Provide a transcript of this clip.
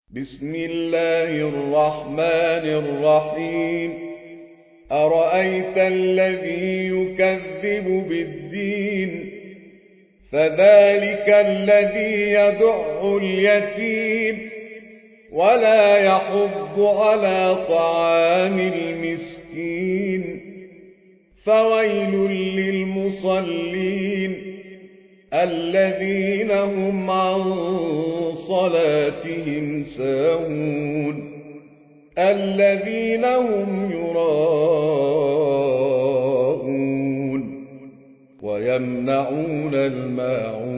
بسم الله الرحمن الرحيم أرأيت الذي يكذب بالدين فذلك الذي يدع اليتيم ولا يحض على طعام المسكين فويل للمصلين الذين هم عن صلاتهم ساهون الذين هم يراءون ويمنعون الماعون